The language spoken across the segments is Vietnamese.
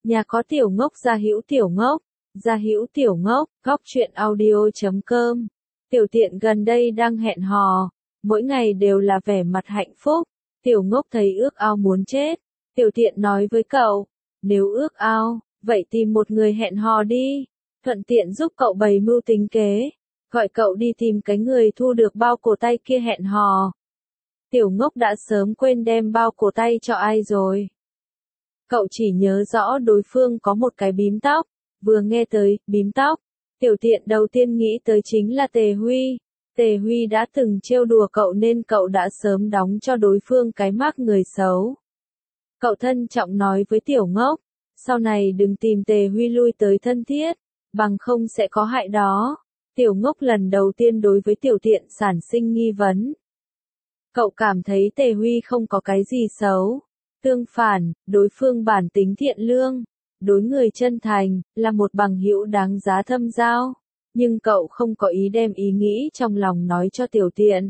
Nhà có tiểu ngốc gia hữu tiểu ngốc, gia hữu tiểu ngốc, góc truyện audio.com. Tiểu tiện gần đây đang hẹn hò, mỗi ngày đều là vẻ mặt hạnh phúc. Tiểu ngốc thấy ước ao muốn chết. Tiểu tiện nói với cậu, nếu ước ao, vậy tìm một người hẹn hò đi. Thuận tiện giúp cậu bày mưu tính kế, gọi cậu đi tìm cái người thu được bao cổ tay kia hẹn hò. Tiểu ngốc đã sớm quên đem bao cổ tay cho ai rồi. Cậu chỉ nhớ rõ đối phương có một cái bím tóc, vừa nghe tới bím tóc, tiểu tiện đầu tiên nghĩ tới chính là Tề Huy. Tề Huy đã từng trêu đùa cậu nên cậu đã sớm đóng cho đối phương cái mác người xấu. Cậu thân trọng nói với tiểu ngốc, sau này đừng tìm Tề Huy lui tới thân thiết, bằng không sẽ có hại đó. Tiểu ngốc lần đầu tiên đối với tiểu tiện sản sinh nghi vấn. Cậu cảm thấy Tề Huy không có cái gì xấu. Tương phản, đối phương bản tính thiện lương, đối người chân thành, là một bằng hữu đáng giá thâm giao. Nhưng cậu không có ý đem ý nghĩ trong lòng nói cho tiểu tiện.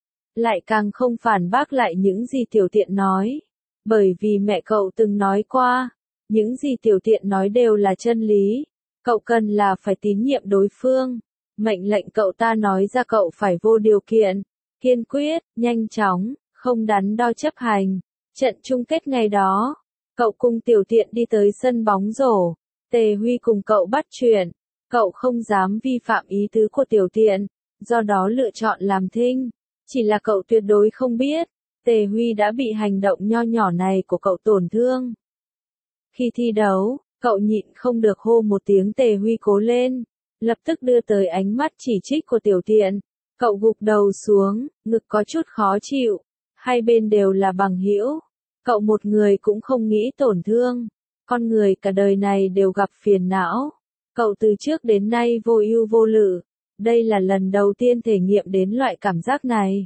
Lại càng không phản bác lại những gì tiểu tiện nói. Bởi vì mẹ cậu từng nói qua, những gì tiểu tiện nói đều là chân lý. Cậu cần là phải tín nhiệm đối phương. Mệnh lệnh cậu ta nói ra cậu phải vô điều kiện, kiên quyết, nhanh chóng, không đắn đo chấp hành. Trận chung kết ngày đó, cậu cùng tiểu tiện đi tới sân bóng rổ. Tề Huy cùng cậu bắt chuyện. Cậu không dám vi phạm ý tứ của tiểu tiện, do đó lựa chọn làm thinh. Chỉ là cậu tuyệt đối không biết, Tề Huy đã bị hành động nho nhỏ này của cậu tổn thương. Khi thi đấu, cậu nhịn không được hô một tiếng Tề Huy cố lên, lập tức đưa tới ánh mắt chỉ trích của tiểu tiện. Cậu gục đầu xuống, ngực có chút khó chịu. Hai bên đều là bằng hữu. Cậu một người cũng không nghĩ tổn thương. Con người cả đời này đều gặp phiền não. Cậu từ trước đến nay vô ưu vô lự. Đây là lần đầu tiên thể nghiệm đến loại cảm giác này.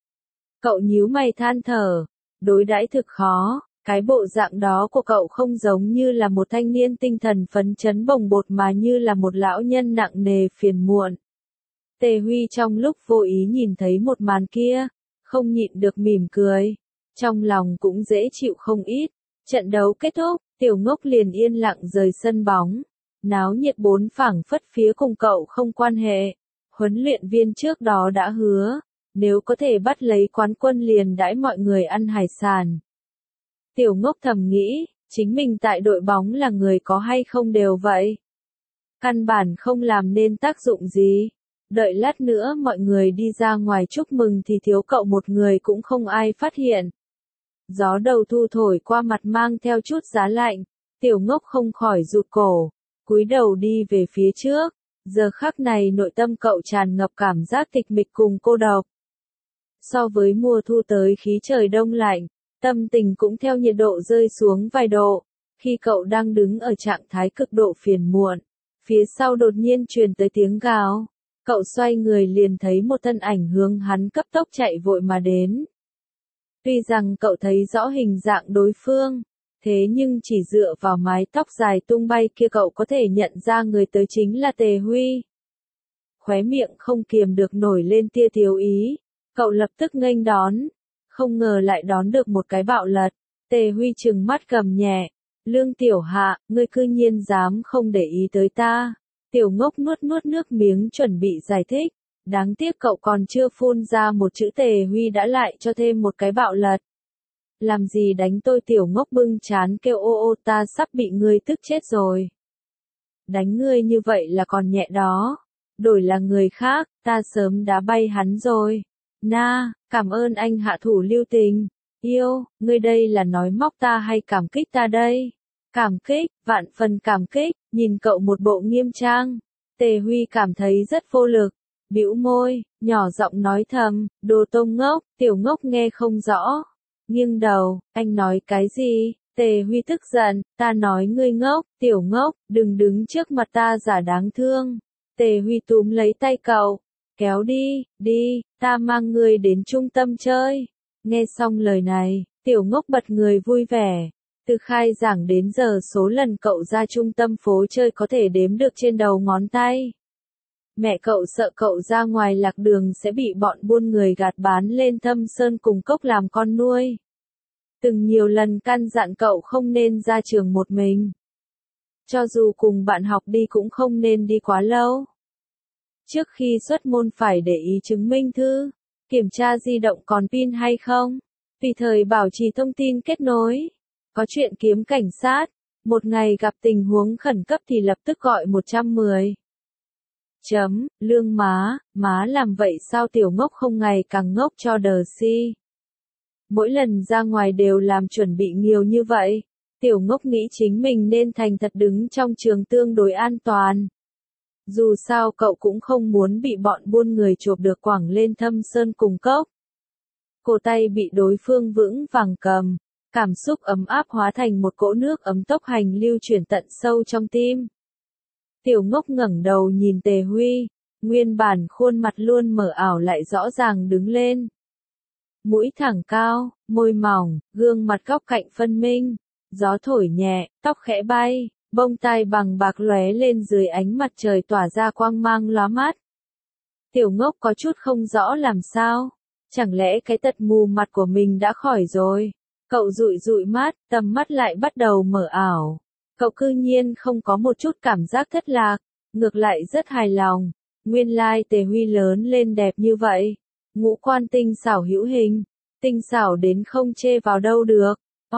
Cậu nhíu mày than thở. Đối đãi thực khó. Cái bộ dạng đó của cậu không giống như là một thanh niên tinh thần phấn chấn bồng bột mà như là một lão nhân nặng nề phiền muộn. Tề Huy trong lúc vô ý nhìn thấy một màn kia, không nhịn được mỉm cười. Trong lòng cũng dễ chịu không ít. Trận đấu kết thúc, tiểu ngốc liền yên lặng rời sân bóng. Náo nhiệt bốn phảng phất phía cùng cậu không quan hệ. Huấn luyện viên trước đó đã hứa, nếu có thể bắt lấy quán quân liền đãi mọi người ăn hải sản. Tiểu ngốc thầm nghĩ, chính mình tại đội bóng là người có hay không đều vậy. Căn bản không làm nên tác dụng gì. Đợi lát nữa mọi người đi ra ngoài chúc mừng thì thiếu cậu một người cũng không ai phát hiện. Gió đầu thu thổi qua mặt mang theo chút giá lạnh, tiểu ngốc không khỏi rụt cổ, cúi đầu đi về phía trước. Giờ khắc này nội tâm cậu tràn ngập cảm giác tịch mịch cùng cô độc. So với mùa thu tới khí trời đông lạnh, tâm tình cũng theo nhiệt độ rơi xuống vài độ. Khi cậu đang đứng ở trạng thái cực độ phiền muộn, phía sau đột nhiên truyền tới tiếng gào. Cậu xoay người liền thấy một thân ảnh hướng hắn cấp tốc chạy vội mà đến. Tuy rằng cậu thấy rõ hình dạng đối phương, thế nhưng chỉ dựa vào mái tóc dài tung bay kia cậu có thể nhận ra người tới chính là Tề Huy. Khóe miệng không kiềm được nổi lên tia thiếu ý, cậu lập tức nghênh đón, không ngờ lại đón được một cái bạo lật. Tề Huy trừng mắt gầm nhẹ, Lương tiểu hạ, ngươi cư nhiên dám không để ý tới ta. Tiểu ngốc nuốt nuốt nước miếng chuẩn bị giải thích, đáng tiếc cậu còn chưa phun ra một chữ Tề Huy đã lại cho thêm một cái bạo lật. Làm gì đánh tôi, tiểu ngốc bưng chán kêu ô ô, ta sắp bị ngươi tức chết rồi. Đánh ngươi như vậy là còn nhẹ đó, đổi là người khác, ta sớm đã bay hắn rồi. Na, cảm ơn anh hạ thủ lưu tình. Yêu, ngươi đây là nói móc ta hay cảm kích ta đây? Cảm kích, vạn phần cảm kích, nhìn cậu một bộ nghiêm trang. Tề Huy cảm thấy rất vô lực, bĩu môi, nhỏ giọng nói thầm, đồ tông ngốc. Tiểu ngốc nghe không rõ, nghiêng đầu, anh nói cái gì? Tề Huy tức giận, ta nói ngươi ngốc, tiểu ngốc, đừng đứng trước mặt ta giả đáng thương. Tề Huy túm lấy tay cậu, kéo đi, đi, ta mang ngươi đến trung tâm chơi. Nghe xong lời này, tiểu ngốc bật người vui vẻ. Từ khai giảng đến giờ số lần cậu ra trung tâm phố chơi có thể đếm được trên đầu ngón tay. Mẹ cậu sợ cậu ra ngoài lạc đường sẽ bị bọn buôn người gạt bán lên Thâm Sơn cùng Cốc làm con nuôi. Từng nhiều lần căn dặn cậu không nên ra trường một mình. Cho dù cùng bạn học đi cũng không nên đi quá lâu. Trước khi xuất môn phải để ý chứng minh thư, kiểm tra di động còn pin hay không, tùy thời bảo trì thông tin kết nối. Có chuyện kiếm cảnh sát, một ngày gặp tình huống khẩn cấp thì lập tức gọi 110. Lương má làm vậy sao Tiểu Ngốc không ngày càng ngốc cho đờ si. Mỗi lần ra ngoài đều làm chuẩn bị nhiều như vậy. Tiểu Ngốc nghĩ chính mình nên thành thật đứng trong trường tương đối an toàn. Dù sao cậu cũng không muốn bị bọn buôn người chộp được quẳng lên Thâm Sơn cùng cốc. Cổ tay bị đối phương vững vàng cầm, cảm xúc ấm áp hóa thành một cỗ nước ấm tốc hành lưu chuyển tận sâu trong tim. Tiểu Ngốc ngẩng đầu nhìn Tề Huy, nguyên bản khuôn mặt luôn mờ ảo lại rõ ràng đứng lên. Mũi thẳng cao, môi mỏng, gương mặt góc cạnh phân minh, gió thổi nhẹ, tóc khẽ bay, bông tai bằng bạc lóe lên dưới ánh mặt trời tỏa ra quang mang lóa mắt. Tiểu Ngốc có chút không rõ làm sao, chẳng lẽ cái tật mù mặt của mình đã khỏi rồi. Cậu dụi dụi mắt, tầm mắt lại bắt đầu mở ảo. Cậu cư nhiên không có một chút cảm giác thất lạc, ngược lại rất hài lòng. Nguyên lai Tề Huy lớn lên đẹp như vậy. Ngũ quan tinh xảo hữu hình, tinh xảo đến không chê vào đâu được.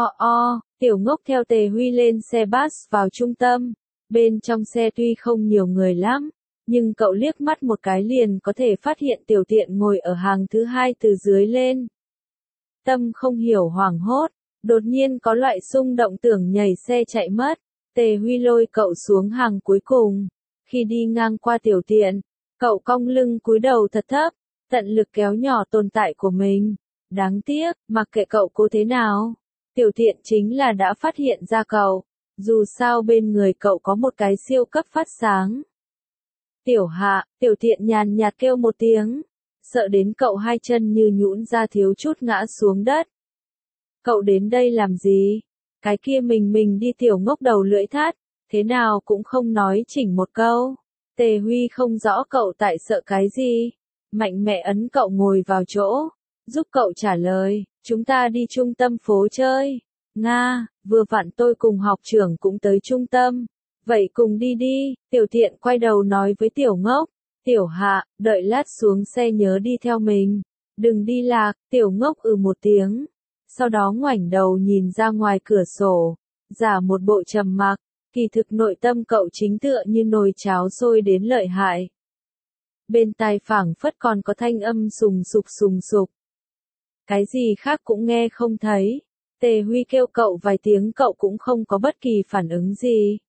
Tiểu Ngốc theo Tề Huy lên xe bus vào trung tâm. Bên trong xe tuy không nhiều người lắm, nhưng cậu liếc mắt một cái liền có thể phát hiện Tiểu Tiện ngồi ở hàng thứ hai từ dưới lên. Tâm không hiểu hoảng hốt, đột nhiên có loại xung động tưởng nhảy xe chạy mất. Tề Huy lôi cậu xuống hàng cuối cùng. Khi đi ngang qua Tiểu Tiện, cậu cong lưng cúi đầu thật thấp, tận lực kéo nhỏ tồn tại của mình. Đáng tiếc, mặc kệ cậu cố thế nào, Tiểu Tiện chính là đã phát hiện ra cậu. Dù sao bên người cậu có một cái siêu cấp phát sáng. Tiểu Hạ, Tiểu Tiện nhàn nhạt kêu một tiếng, sợ đến cậu hai chân như nhũn ra thiếu chút ngã xuống đất. Cậu đến đây làm gì? Cái kia mình đi. Tiểu Ngốc đầu lưỡi thắt, thế nào cũng không nói chỉnh một câu. Tề Huy không rõ cậu tại sợ cái gì, mạnh mẽ ấn cậu ngồi vào chỗ, giúp cậu trả lời, chúng ta đi trung tâm phố chơi. Nga, vừa vặn tôi cùng học trưởng cũng tới trung tâm. Vậy cùng đi đi. Tiểu Tiện quay đầu nói với Tiểu Ngốc. Tiểu Hạ, đợi lát xuống xe nhớ đi theo mình. Đừng đi lạc. Tiểu Ngốc một tiếng. Sau đó ngoảnh đầu nhìn ra ngoài cửa sổ, giả một bộ trầm mặc, kỳ thực nội tâm cậu chính tựa như nồi cháo sôi đến lợi hại. Bên tai phảng phất còn có thanh âm sùng sục. Cái gì khác cũng nghe không thấy. Tề Huy kêu cậu vài tiếng cậu cũng không có bất kỳ phản ứng gì.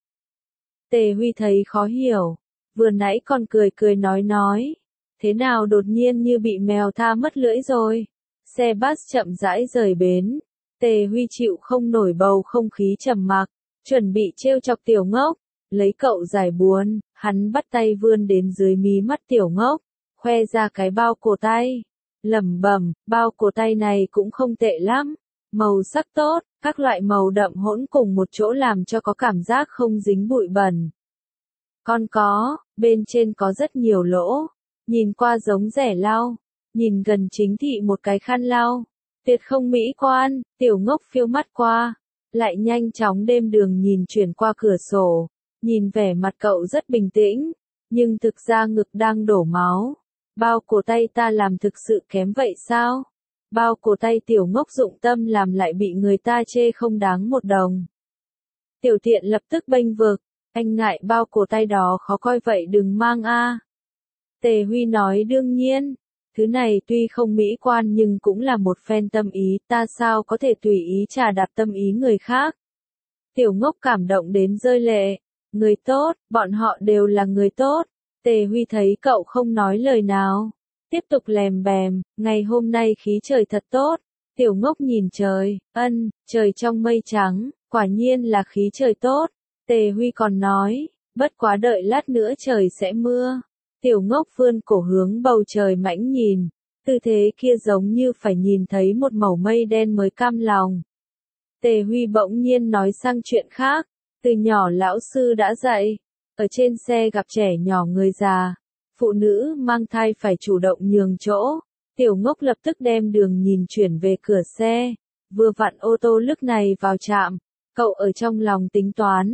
Tề Huy thấy khó hiểu, vừa nãy còn cười nói. Thế nào đột nhiên như bị mèo tha mất lưỡi rồi. Xe bus chậm rãi rời bến. Tề Huy chịu không nổi bầu không khí trầm mặc, chuẩn bị trêu chọc Tiểu Ngốc, lấy cậu giải buồn, hắn bắt tay vươn đến dưới mí mắt Tiểu Ngốc, khoe ra cái bao cổ tay. Lẩm bẩm, bao cổ tay này cũng không tệ lắm, màu sắc tốt, các loại màu đậm hỗn cùng một chỗ làm cho có cảm giác không dính bụi bẩn. Còn bên trên có rất nhiều lỗ, nhìn qua giống rẻ lau, nhìn gần chính thị một cái khăn lau. Tuyệt không mỹ quan. Tiểu Ngốc phiêu mắt qua, lại nhanh chóng đêm đường nhìn chuyển qua cửa sổ, nhìn vẻ mặt cậu rất bình tĩnh, nhưng thực ra ngực đang đổ máu. Bao cổ tay ta làm thực sự kém vậy sao? Bao cổ tay Tiểu Ngốc dụng tâm làm lại bị người ta chê không đáng một đồng. Tiểu Tiện lập tức bênh vực, anh ngại bao cổ tay đó khó coi vậy đừng mang a. Tề Huy nói đương nhiên. Thứ này tuy không mỹ quan nhưng cũng là một phen tâm ý, ta sao có thể tùy ý trà đạp tâm ý người khác. Tiểu Ngốc cảm động đến rơi lệ. Người tốt, bọn họ đều là người tốt. Tề Huy thấy cậu không nói lời nào, tiếp tục lèm bèm, ngày hôm nay khí trời thật tốt. Tiểu Ngốc nhìn trời, trời trong mây trắng, quả nhiên là khí trời tốt. Tề Huy còn nói, bất quá đợi lát nữa trời sẽ mưa. Tiểu Ngốc vươn cổ hướng bầu trời mãnh nhìn, tư thế kia giống như phải nhìn thấy một mẩu mây đen mới cam lòng. Tề Huy bỗng nhiên nói sang chuyện khác, từ nhỏ lão sư đã dạy, ở trên xe gặp trẻ nhỏ người già, phụ nữ mang thai phải chủ động nhường chỗ. Tiểu Ngốc lập tức đem đường nhìn chuyển về cửa xe, vừa vặn ô tô lúc này vào trạm, cậu ở trong lòng tính toán,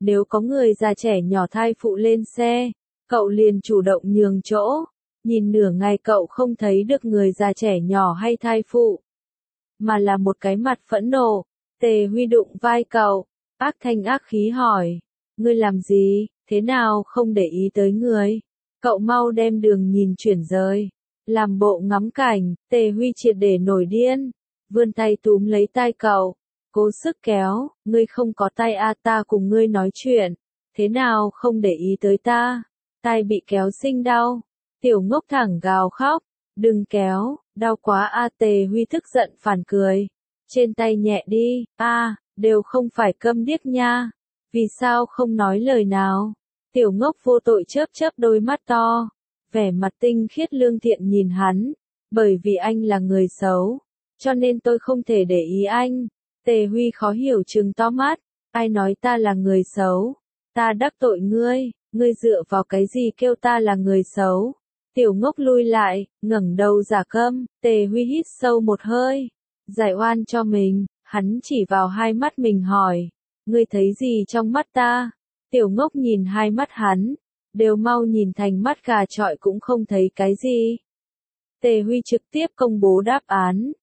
Nếu có người già trẻ nhỏ thai phụ lên xe, cậu liền chủ động nhường chỗ. Nhìn nửa ngày cậu không thấy được người già trẻ nhỏ hay thai phụ, mà là một cái mặt phẫn nộ. Tề Huy đụng vai cậu, ác thanh ác khí hỏi, ngươi làm gì, thế nào không để ý tới người? Cậu mau đem đường nhìn chuyển rời. Làm bộ ngắm cảnh, Tề Huy triệt để nổi điên, vươn tay túm lấy tai cậu, cố sức kéo, ngươi không có tay à, ta cùng ngươi nói chuyện, thế nào không để ý tới ta? Tai bị kéo sinh đau. Tiểu ngốc thẳng gào khóc, đừng kéo, đau quá a. Tề Huy tức giận phản cười, trên tay nhẹ đi, a, đều không phải câm điếc nha, vì sao không nói lời nào? Tiểu ngốc vô tội chớp chớp đôi mắt to, vẻ mặt tinh khiết lương thiện nhìn hắn, bởi vì anh là người xấu, cho nên tôi không thể để ý anh. Tề Huy khó hiểu trừng to mắt, ai nói ta là người xấu? Ta đắc tội ngươi dựa vào cái gì kêu ta là người xấu? Tiểu ngốc lui lại, ngẩng đầu giả câm. Tề Huy hít sâu một hơi, giải oan cho mình, hắn chỉ vào hai mắt mình hỏi, ngươi thấy gì trong mắt ta? Tiểu ngốc nhìn hai mắt hắn, đều mau nhìn thành mắt gà chọi cũng không thấy cái gì. Tề Huy trực tiếp công bố đáp án,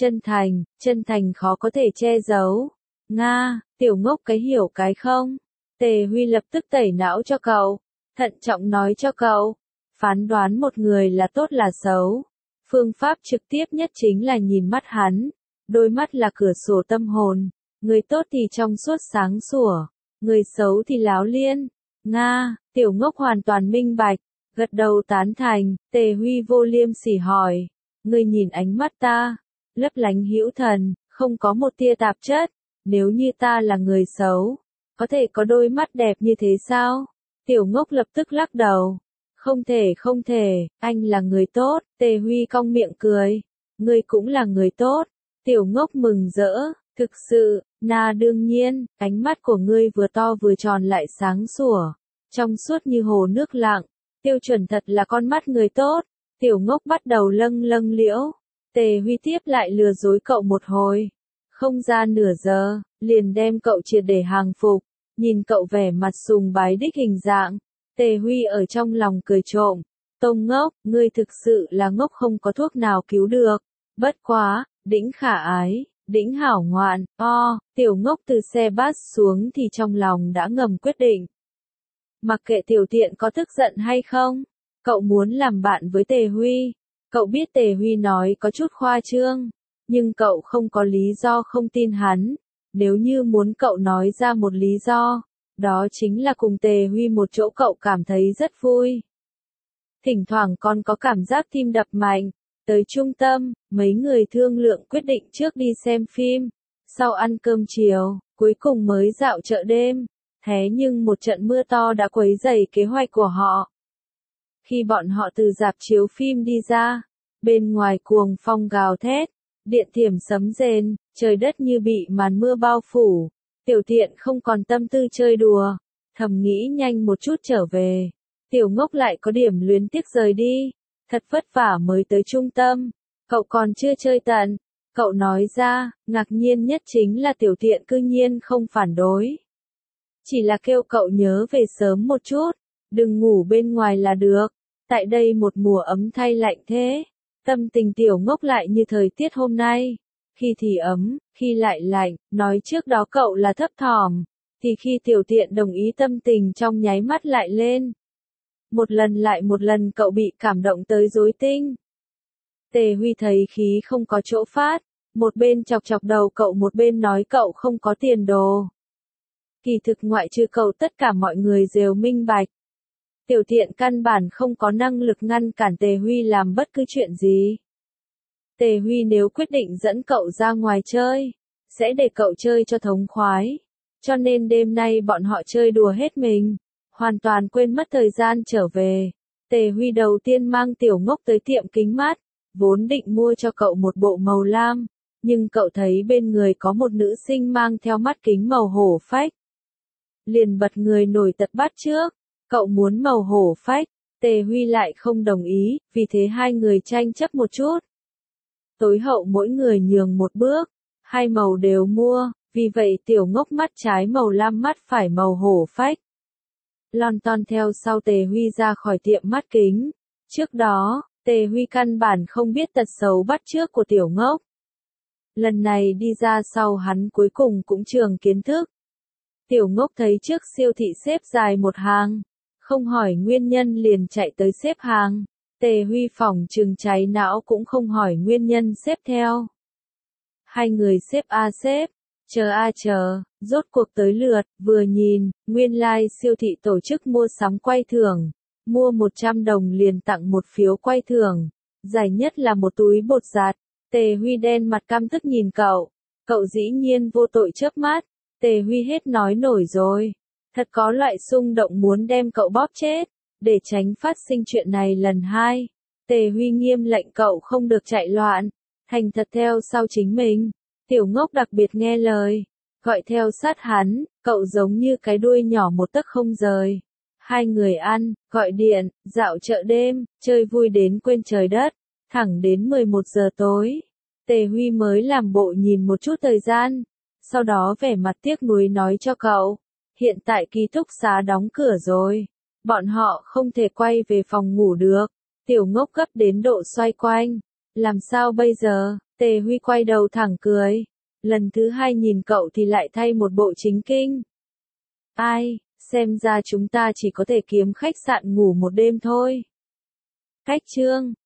chân thành khó có thể che giấu. Nga, tiểu ngốc cái hiểu cái không? Tề Huy lập tức tẩy não cho cậu, thận trọng nói cho cậu, phán đoán một người là tốt là xấu. Phương pháp trực tiếp nhất chính là nhìn mắt hắn, đôi mắt là cửa sổ tâm hồn, người tốt thì trong suốt sáng sủa, người xấu thì láo liên. Nga, tiểu ngốc hoàn toàn minh bạch, gật đầu tán thành. Tề Huy vô liêm sỉ hỏi, ngươi nhìn ánh mắt ta, lấp lánh hữu thần, không có một tia tạp chất, nếu như ta là người xấu, có thể có đôi mắt đẹp như thế sao? Tiểu ngốc lập tức lắc đầu, không thể, anh là người tốt. Tề Huy cong miệng cười, ngươi cũng là người tốt. Tiểu ngốc mừng rỡ, thực sự, na đương nhiên, ánh mắt của ngươi vừa to vừa tròn lại sáng sủa, trong suốt như hồ nước lặng, tiêu chuẩn thật là con mắt người tốt. Tiểu ngốc bắt đầu lâng lâng liễu, Tề Huy tiếp lại lừa dối cậu một hồi, không ra nửa giờ, liền đem cậu triệt để hàng phục, nhìn cậu vẻ mặt sùng bái đích hình dạng. Tề Huy ở trong lòng cười trộm, Tông ngốc, ngươi thực sự là ngốc không có thuốc nào cứu được, bất quá, đĩnh khả ái, đĩnh hảo ngoạn, tiểu ngốc từ xe bus xuống thì trong lòng đã ngầm quyết định. Mặc kệ tiểu tiện có tức giận hay không, cậu muốn làm bạn với Tề Huy. Cậu biết Tề Huy nói có chút khoa trương, nhưng cậu không có lý do không tin hắn. Nếu như muốn cậu nói ra một lý do, đó chính là cùng Tề Huy một chỗ cậu cảm thấy rất vui. Thỉnh thoảng còn có cảm giác tim đập mạnh. Tới trung tâm, mấy người thương lượng quyết định trước đi xem phim, sau ăn cơm chiều, cuối cùng mới dạo chợ đêm. Thế nhưng một trận mưa to đã quấy rầy kế hoạch của họ. Khi bọn họ từ rạp chiếu phim đi ra, bên ngoài cuồng phong gào thét, điện thiểm sấm rền, trời đất như bị màn mưa bao phủ. Tiểu tiện không còn tâm tư chơi đùa, thầm nghĩ nhanh một chút trở về. Tiểu ngốc lại có điểm luyến tiếc rời đi, thật vất vả mới tới trung tâm, cậu còn chưa chơi tận. Cậu nói ra, ngạc nhiên nhất chính là tiểu tiện cư nhiên không phản đối. Chỉ là kêu cậu nhớ về sớm một chút, đừng ngủ bên ngoài là được. Tại đây một mùa ấm thay lạnh thế, tâm tình tiểu ngốc lại như thời tiết hôm nay. Khi thì ấm, khi lại lạnh, nói trước đó cậu là thấp thỏm, thì khi tiểu tiện đồng ý tâm tình trong nháy mắt lại lên. Một lần lại một lần cậu bị cảm động tới rối tinh. Tề Huy thấy khí không có chỗ phát, một bên chọc chọc đầu cậu một bên nói cậu không có tiền đồ. Kỳ thực ngoại trừ cậu tất cả mọi người đều minh bạch. Tiểu tiện căn bản không có năng lực ngăn cản Tề Huy làm bất cứ chuyện gì. Tề Huy nếu quyết định dẫn cậu ra ngoài chơi, sẽ để cậu chơi cho thống khoái. Cho nên đêm nay bọn họ chơi đùa hết mình, hoàn toàn quên mất thời gian trở về. Tề Huy đầu tiên mang tiểu ngốc tới tiệm kính mát, vốn định mua cho cậu một bộ màu lam, nhưng cậu thấy bên người có một nữ sinh mang theo mắt kính màu hổ phách. Liền bật người nổi tật bắt trước, cậu muốn màu hổ phách, Tề Huy lại không đồng ý, vì thế hai người tranh chấp một chút. Tối hậu mỗi người nhường một bước, hai màu đều mua, Vì vậy Tiểu Ngốc mắt trái màu lam mắt phải màu hổ phách. Lon ton theo sau Tề Huy ra khỏi tiệm mắt kính. Trước đó, Tề Huy căn bản không biết tật xấu bắt chước của Tiểu Ngốc. Lần này đi ra sau hắn cuối cùng cũng trường kiến thức. Tiểu Ngốc thấy trước siêu thị xếp dài một hàng, không hỏi nguyên nhân liền chạy tới xếp hàng. Tề Huy phỏng chừng cháy não cũng không hỏi nguyên nhân xếp theo. Hai người xếp a chờ, rốt cuộc tới lượt, vừa nhìn, nguyên lai siêu thị tổ chức mua sắm quay thưởng, mua 100 đồng liền tặng một phiếu quay thưởng, giải nhất là một túi bột giặt. Tề Huy đen mặt căm tức nhìn cậu dĩ nhiên vô tội chớp mắt. Tề Huy hết nói nổi rồi, thật có loại xung động muốn đem cậu bóp chết, để tránh phát sinh chuyện này lần hai. Tề Huy nghiêm lệnh cậu không được chạy loạn, thành thật theo sau chính mình. Tiểu Ngốc đặc biệt nghe lời, gọi theo sát hắn, cậu giống như cái đuôi nhỏ một tấc không rời. Hai người ăn, gọi điện, dạo chợ đêm, chơi vui đến quên trời đất, thẳng đến 11 giờ tối. Tề Huy mới làm bộ nhìn một chút thời gian, sau đó vẻ mặt tiếc nuối nói cho cậu, hiện tại ký túc xá đóng cửa rồi, bọn họ không thể quay về phòng ngủ được. Tiểu Ngốc gấp đến độ xoay quanh, làm sao bây giờ? Tề Huy quay đầu thẳng cười, lần thứ hai nhìn cậu thì lại thay một bộ chính kinh. Ai, xem ra chúng ta chỉ có thể kiếm khách sạn ngủ một đêm thôi. Cách chương